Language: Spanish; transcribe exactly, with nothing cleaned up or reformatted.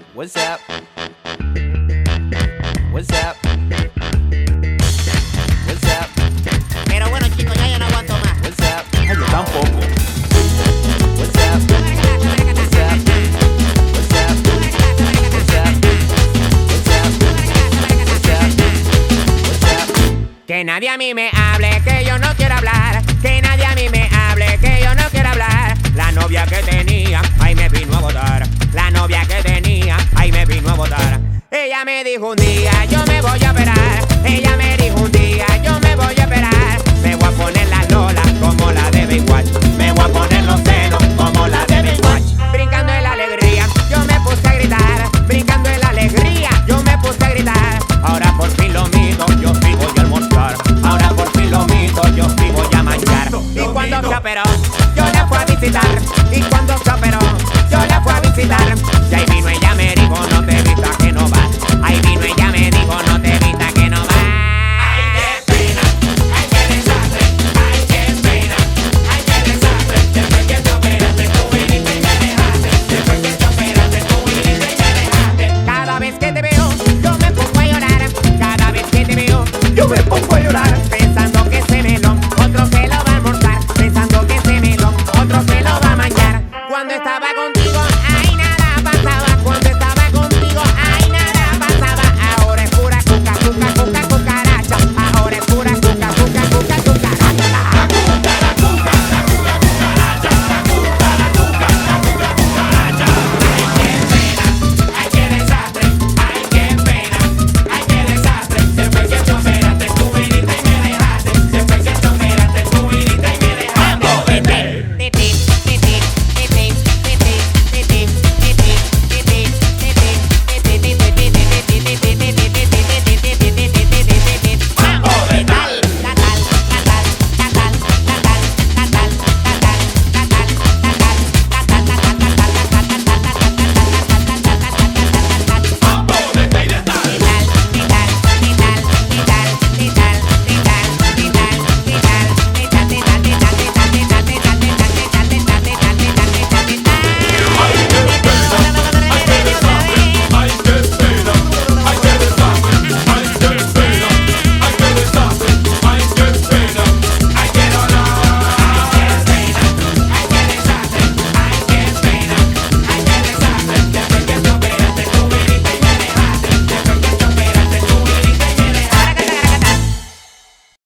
What's up? What's up? What's up? Pero bueno, chicos, ya yo no aguanto más. What's up? Ay, yo tampoco. What's up? What's up? What's up? What's up? What's up? What's up? Que nadie a mí me hable, que yo no quiero hablar. Que nadie a mí me hable, que yo no quiero hablar. La novia que tenía, ahí me vino a botar. La novia que tenía, ahí me vino a botar. Ella me dijo un día, yo me voy a operar. Ella me dijo un día, yo me voy a operar. Me voy a poner las lolas como la de Baywatch. Me voy a poner los